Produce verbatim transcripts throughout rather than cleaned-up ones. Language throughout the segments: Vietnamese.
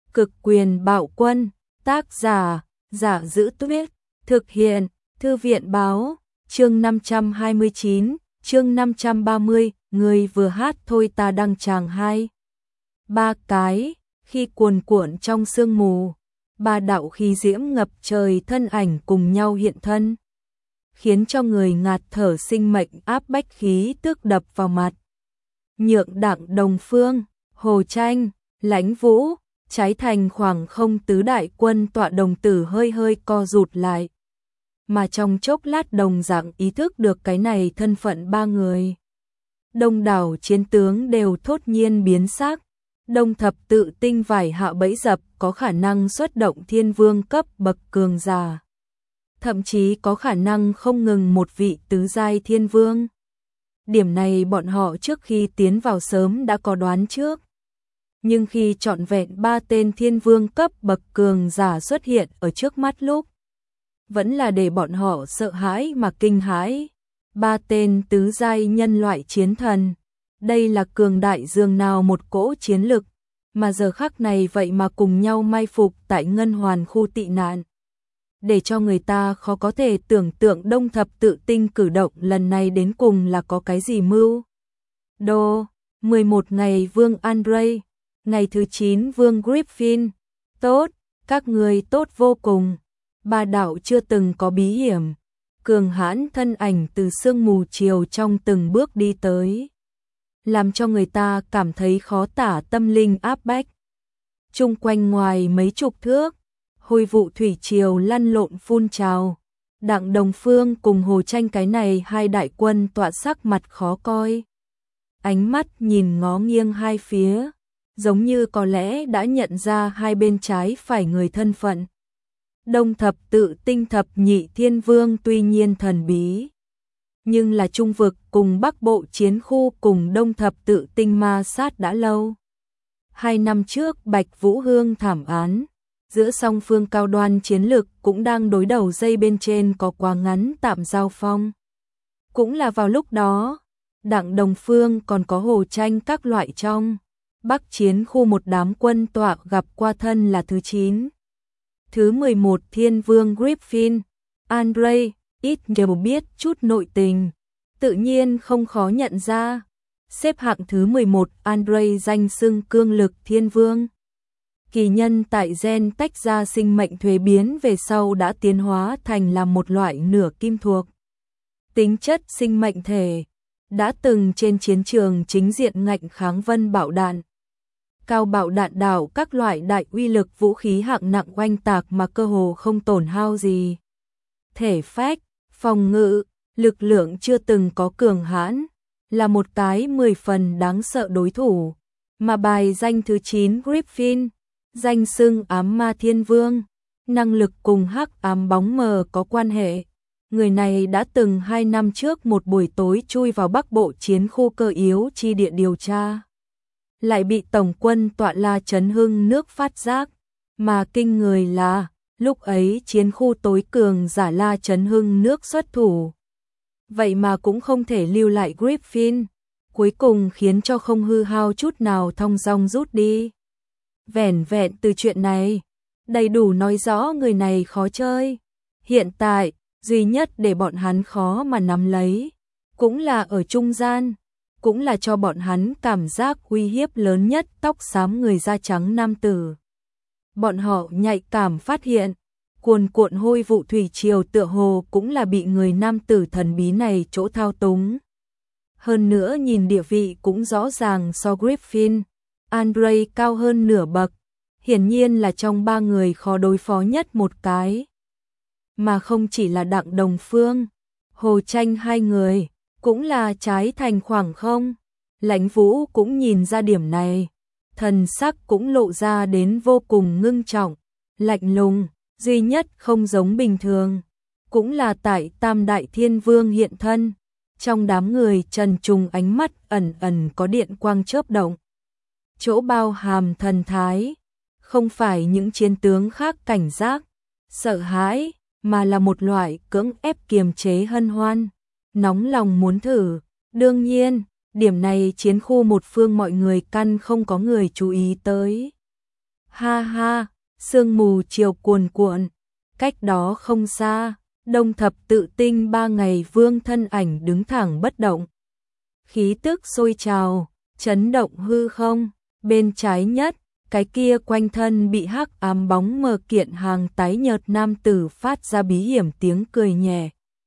Cực quyền bạo quân, tác giả, Giả Giữ Tuyết, thực hiện, Thư viện báo, chương năm trăm hai mươi chín, chương năm trăm ba mươi, người vừa hát thôi ta đăng tràng hai. Ba cái, khi cuồn cuộn trong sương mù, ba đạo khí diễm ngập trời thân ảnh cùng nhau hiện thân, khiến cho người ngạt thở sinh mệnh áp bách khí tức đập vào mặt. Nhượng Đặng Đồng Phương, Hồ Tranh, Lãnh Vũ, Trái Thành khoảng không tứ đại quân tọa đồng tử hơi hơi co rụt lại. Mà trong chốc lát đồng dạng ý thức được cái này thân phận ba người. Đông đảo chiến tướng đều thốt nhiên biến sắc. Đông thập tự tinh vải hạ bẫy dập có khả năng xuất động thiên vương cấp bậc cường giả. Thậm chí có khả năng không ngừng một vị tứ giai thiên vương. Điểm này bọn họ trước khi tiến vào sớm đã có đoán trước. Nhưng khi trọn vẹn ba tên thiên vương cấp bậc cường giả xuất hiện ở trước mắt lúc, vẫn là để bọn họ sợ hãi mà kinh hãi. Ba tên tứ giai nhân loại chiến thần, đây là cường đại dường nào một cỗ chiến lực, mà giờ khắc này vậy mà cùng nhau mai phục tại Ngân Hoàn khu tị nạn. Để cho người ta khó có thể tưởng tượng Đông thập tự tinh cử động lần này đến cùng là có cái gì mưu. Đô, mười một ngày Vương Andre, ngày thứ chín Vương Griffin, tốt, các người tốt vô cùng. Ba đạo chưa từng có bí hiểm, cường hãn thân ảnh từ sương mù chiều trong từng bước đi tới, làm cho người ta cảm thấy khó tả tâm linh áp bách. Chung quanh ngoài mấy chục thước, hôi vụ thủy triều lăn lộn phun trào. Đặng Đồng Phương cùng Hồ Tranh cái này hai đại quân tọa sắc mặt khó coi. Ánh mắt nhìn ngó nghiêng hai phía, giống như có lẽ đã nhận ra hai bên trái phải người thân phận. Đông thập tự tinh thập nhị thiên vương tuy nhiên thần bí, nhưng là trung vực cùng Bắc Bộ chiến khu cùng Đông thập tự tinh ma sát đã lâu. Hai năm trước Bạch Vũ Hương thảm án, giữa song phương cao đoan chiến lực cũng đang đối đầu dây bên trên có quá ngắn tạm giao phong. Cũng là vào lúc đó, Đặng Đồng Phương còn có Hồ Tranh các loại trong Bắc chiến khu một đám quân tọa gặp qua thân là thứ chín. Thứ mười một Thiên Vương Griffin, Andre, ít nhiều biết chút nội tình, tự nhiên không khó nhận ra. Xếp hạng thứ mười một Andre danh xưng cương lực Thiên Vương. Kỳ nhân tại gen tách ra sinh mệnh thuế biến về sau đã tiến hóa thành là một loại nửa kim thuộc tính chất sinh mệnh thể, đã từng trên chiến trường chính diện ngạnh kháng vân bạo đạn, cao bạo đạn đảo các loại đại uy lực vũ khí hạng nặng oanh tạc mà cơ hồ không tổn hao gì. Thể phách, phòng ngự, lực lượng chưa từng có cường hãn, là một cái mười phần đáng sợ đối thủ. Mà bài danh thứ chín Griffin, danh xưng ám ma thiên vương, năng lực cùng hắc ám bóng mờ có quan hệ. Người này đã từng hai năm trước một buổi tối chui vào Bắc Bộ chiến khu cơ yếu chi địa điều tra, lại bị tổng quân tọa La Trấn Hưng nước phát giác, mà kinh người là lúc ấy chiến khu tối cường giả La Trấn Hưng nước xuất thủ, vậy mà cũng không thể lưu lại Griffin, cuối cùng khiến cho không hư hao chút nào thong dong rút đi. Vẻn vẹn từ chuyện này, đầy đủ nói rõ người này khó chơi. Hiện tại, duy nhất để bọn hắn khó mà nắm lấy, cũng là ở trung gian, cũng là cho bọn hắn cảm giác uy hiếp lớn nhất tóc xám người da trắng nam tử. Bọn họ nhạy cảm phát hiện, cuồn cuộn hôi vụ thủy triều tựa hồ cũng là bị người nam tử thần bí này chỗ thao túng. Hơn nữa nhìn địa vị cũng rõ ràng so Griffin, Andre cao hơn nửa bậc, hiển nhiên là trong ba người khó đối phó nhất một cái. Mà không chỉ là Đặng Đồng Phương, Hồ Tranh hai người, cũng là trái thành khoảng không. Lãnh Vũ cũng nhìn ra điểm này, thần sắc cũng lộ ra đến vô cùng ngưng trọng, lạnh lùng, duy nhất không giống bình thường, cũng là tại Tam Đại Thiên Vương hiện thân, trong đám người trần trùng ánh mắt ẩn ẩn có điện quang chớp động. Chỗ bao hàm thần thái, không phải những chiến tướng khác cảnh giác, sợ hãi, mà là một loại cưỡng ép kiềm chế hân hoan, nóng lòng muốn thử. Đương nhiên, điểm này chiến khu một phương mọi người căn không có người chú ý tới. Ha ha, sương mù chiều cuồn cuộn, cách đó không xa, Đông Thập Tự Tinh ba ngày vương thân ảnh đứng thẳng bất động. Khí tức sôi trào, chấn động hư không, bên trái nhất, cái kia quanh thân bị hắc ám bóng mờ kiện hàng tái nhợt nam tử phát ra bí hiểm tiếng cười nhẹ.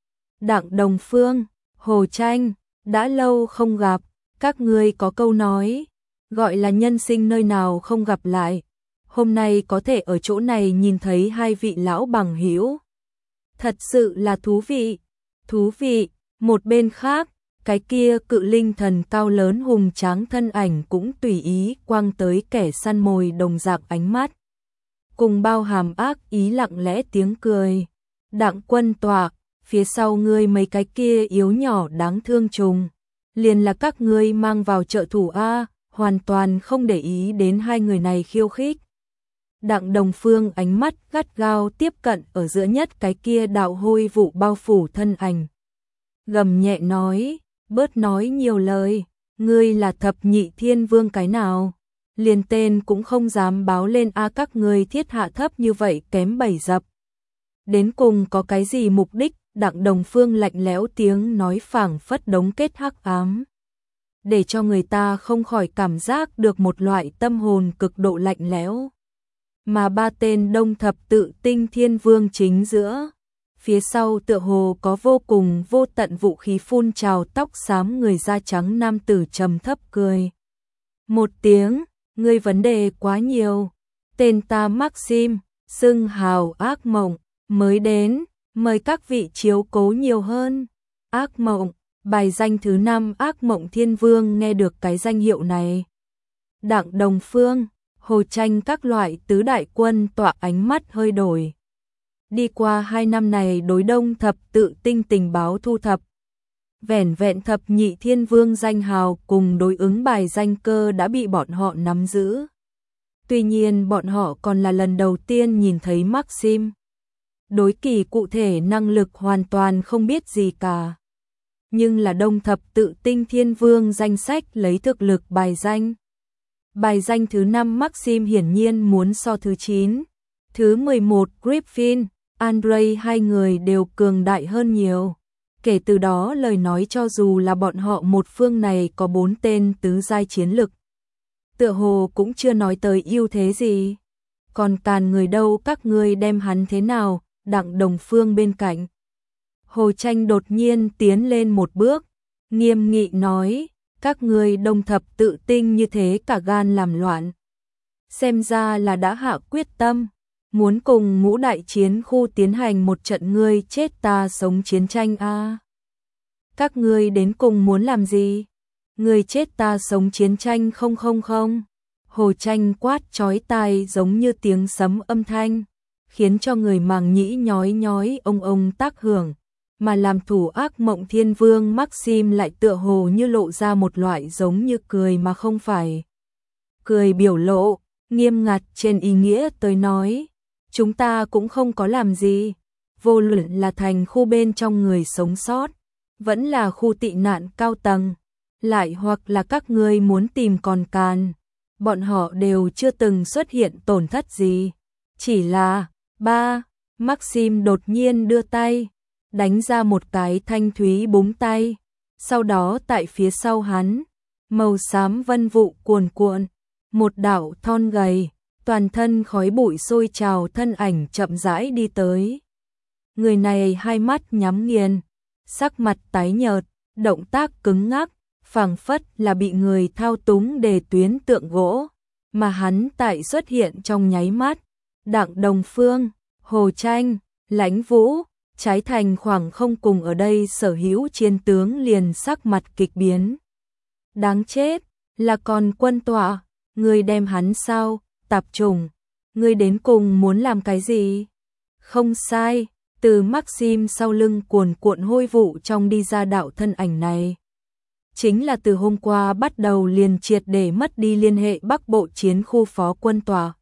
Đặng Đồng Phương, Hồ Tranh, đã lâu không gặp, các ngươi có câu nói, gọi là nhân sinh nơi nào không gặp lại. Hôm nay có thể ở chỗ này nhìn thấy hai vị lão bằng hữu, thật sự là thú vị, thú vị. Một bên khác, cái kia cự linh thần cao lớn hùng tráng thân ảnh cũng tùy ý quang tới kẻ săn mồi đồng dạng ánh mắt, cùng bao hàm ác ý lặng lẽ tiếng cười. Đặng Quân Tọa, phía sau ngươi mấy cái kia yếu nhỏ đáng thương trùng, liền là các ngươi mang vào trợ thủ a, hoàn toàn không để ý đến hai người này khiêu khích. Đặng Đồng Phương ánh mắt gắt gao tiếp cận ở giữa nhất cái kia đạo hôi vụ bao phủ thân ảnh, gầm nhẹ nói, bớt nói nhiều lời, ngươi là thập nhị thiên vương cái nào, liền tên cũng không dám báo lên a, các ngươi thiết hạ thấp như vậy kém bảy dập. Đến cùng có cái gì mục đích? Đặng Đồng Phương lạnh lẽo tiếng nói phảng phất đống kết hắc ám, để cho người ta không khỏi cảm giác được một loại tâm hồn cực độ lạnh lẽo. Mà ba tên Đông Thập Tự Tinh thiên vương chính giữa, phía sau tựa hồ có vô cùng vô tận vũ khí phun trào, tóc xám người da trắng nam tử trầm thấp cười một tiếng, ngươi vấn đề quá nhiều, tên ta Maxim, xưng hào ác mộng, mới đến, mời các vị chiếu cố nhiều hơn. Ác mộng, bài danh thứ năm ác mộng thiên vương. Nghe được cái danh hiệu này, Đặng Đồng Phương, Hồ Tranh các loại tứ đại quân tọa ánh mắt hơi đổi. Đi qua hai năm này đối Đông Thập Tự Tinh tình báo thu thập, vẻn vẹn thập nhị thiên vương danh hào cùng đối ứng bài danh cơ đã bị bọn họ nắm giữ. Tuy nhiên bọn họ còn là lần đầu tiên nhìn thấy Maxim, đối kỳ cụ thể năng lực hoàn toàn không biết gì cả. Nhưng là Đông Thập Tự Tinh thiên vương danh sách lấy thực lực bài danh. Bài danh thứ năm Maxim hiển nhiên muốn so thứ chín, thứ mười một Griffin, Andre hai người đều cường đại hơn nhiều. Kể từ đó lời nói cho dù là bọn họ một phương này có bốn tên tứ giai chiến lực, tựa hồ cũng chưa nói tới ưu thế gì. Còn Càn người đâu, các ngươi đem hắn thế nào? Đặng Đồng Phương bên cạnh, Hồ Tranh đột nhiên tiến lên một bước, nghiêm nghị nói, các ngươi Đông Thập Tự Tinh như thế cả gan làm loạn, xem ra là đã hạ quyết tâm, muốn cùng ngũ đại chiến khu tiến hành một trận ngươi chết ta sống chiến tranh a. À. Các ngươi đến cùng muốn làm gì? Ngươi chết ta sống chiến tranh không không không? Hồ Tranh quát chói tai giống như tiếng sấm âm thanh, khiến cho người màng nhĩ nhói nhói ông ông tác hưởng, mà làm thủ ác mộng thiên vương Maxim lại tựa hồ như lộ ra một loại giống như cười mà không phải cười biểu lộ, nghiêm ngặt trên ý nghĩa tới nói, chúng ta cũng không có làm gì, vô luận là thành khu bên trong người sống sót, vẫn là khu tị nạn cao tầng, lại hoặc là các ngươi muốn tìm còn Càn, bọn họ đều chưa từng xuất hiện tổn thất gì, chỉ là ba, Maxim đột nhiên đưa tay, đánh ra một cái thanh thúy búng tay, sau đó tại phía sau hắn, màu xám vân vụ cuồn cuộn, một đạo thon gầy, toàn thân khói bụi sôi trào thân ảnh chậm rãi đi tới. Người này hai mắt nhắm nghiền, sắc mặt tái nhợt, động tác cứng ngắc, phảng phất là bị người thao túng để tuyến tượng gỗ, mà hắn tại xuất hiện trong nháy mắt, Đặng Đồng Phương, Hồ Tranh, Lãnh Vũ, Trái Thành khoảng không cùng ở đây sở hữu chiến tướng liền sắc mặt kịch biến. Đáng chết, là còn Quân Tọa, ngươi đem hắn sao? Tạp trùng, ngươi đến cùng muốn làm cái gì? Không sai, từ Maxim sau lưng cuồn cuộn hôi vụ trong đi ra đạo thân ảnh này. Chính là từ hôm qua bắt đầu liền triệt để mất đi liên hệ Bắc Bộ chiến khu phó Quân Tọa.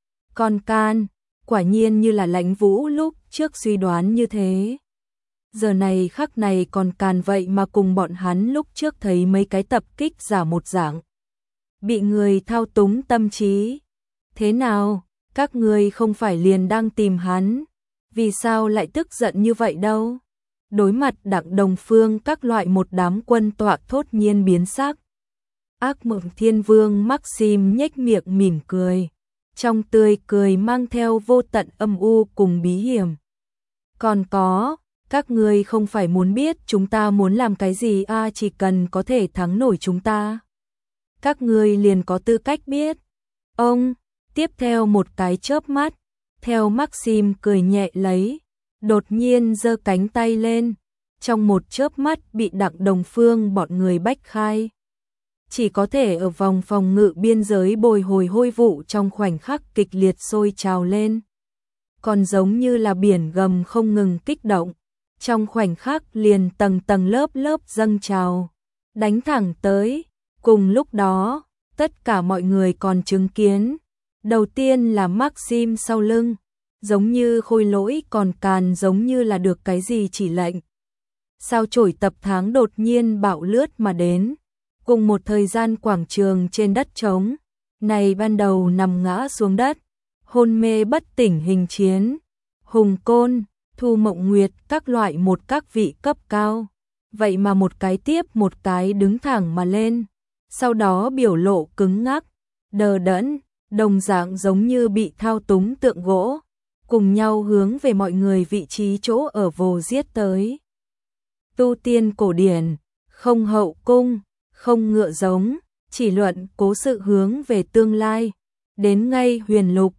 Còn Càn, quả nhiên như là Lãnh Vũ lúc trước suy đoán như thế. Giờ này khắc này còn Càn vậy mà cùng bọn hắn lúc trước thấy mấy cái tập kích giả một dạng. Bị người thao túng tâm trí. Thế nào, các ngươi không phải liền đang tìm hắn, vì sao lại tức giận như vậy đâu? Đối mặt Đặng Đồng Phương các loại một đám quân tọa thốt nhiên biến sắc. Ác Mộng Thiên Vương Maxim nhếch miệng mỉm cười, trong tươi cười mang theo vô tận âm u cùng bí hiểm. Còn có, các ngươi không phải muốn biết chúng ta muốn làm cái gì à, chỉ cần có thể thắng nổi chúng ta. Các ngươi liền có tư cách biết. Ông, tiếp theo một cái chớp mắt, theo Maxim cười nhẹ lấy, đột nhiên giơ cánh tay lên, trong một chớp mắt bị Đặng Đồng Phương bọn người bách khai. Chỉ có thể ở vòng phòng ngự biên giới bồi hồi hôi vụ trong khoảnh khắc kịch liệt sôi trào lên. Còn giống như là biển gầm không ngừng kích động, trong khoảnh khắc liền tầng tầng lớp lớp dâng trào, đánh thẳng tới. Cùng lúc đó, tất cả mọi người còn chứng kiến. Đầu tiên là Maxim sau lưng, giống như khôi lỗi còn càn giống như là được cái gì chỉ lệnh. Sao chổi tập tháng đột nhiên bạo lướt mà đến, cùng một thời gian quảng trường trên đất trống, này ban đầu nằm ngã xuống đất, hôn mê bất tỉnh hình chiến, Hùng Côn, Thu Mộng Nguyệt các loại một các vị cấp cao, vậy mà một cái tiếp một cái đứng thẳng mà lên, sau đó biểu lộ cứng ngắc, đờ đẫn, đồng dạng giống như bị thao túng tượng gỗ, cùng nhau hướng về mọi người vị trí chỗ ở vồ giết tới. Tu tiên cổ điển, không hậu cung, không ngựa giống, chỉ luận cố sự hướng về tương lai, đến ngay huyền lục,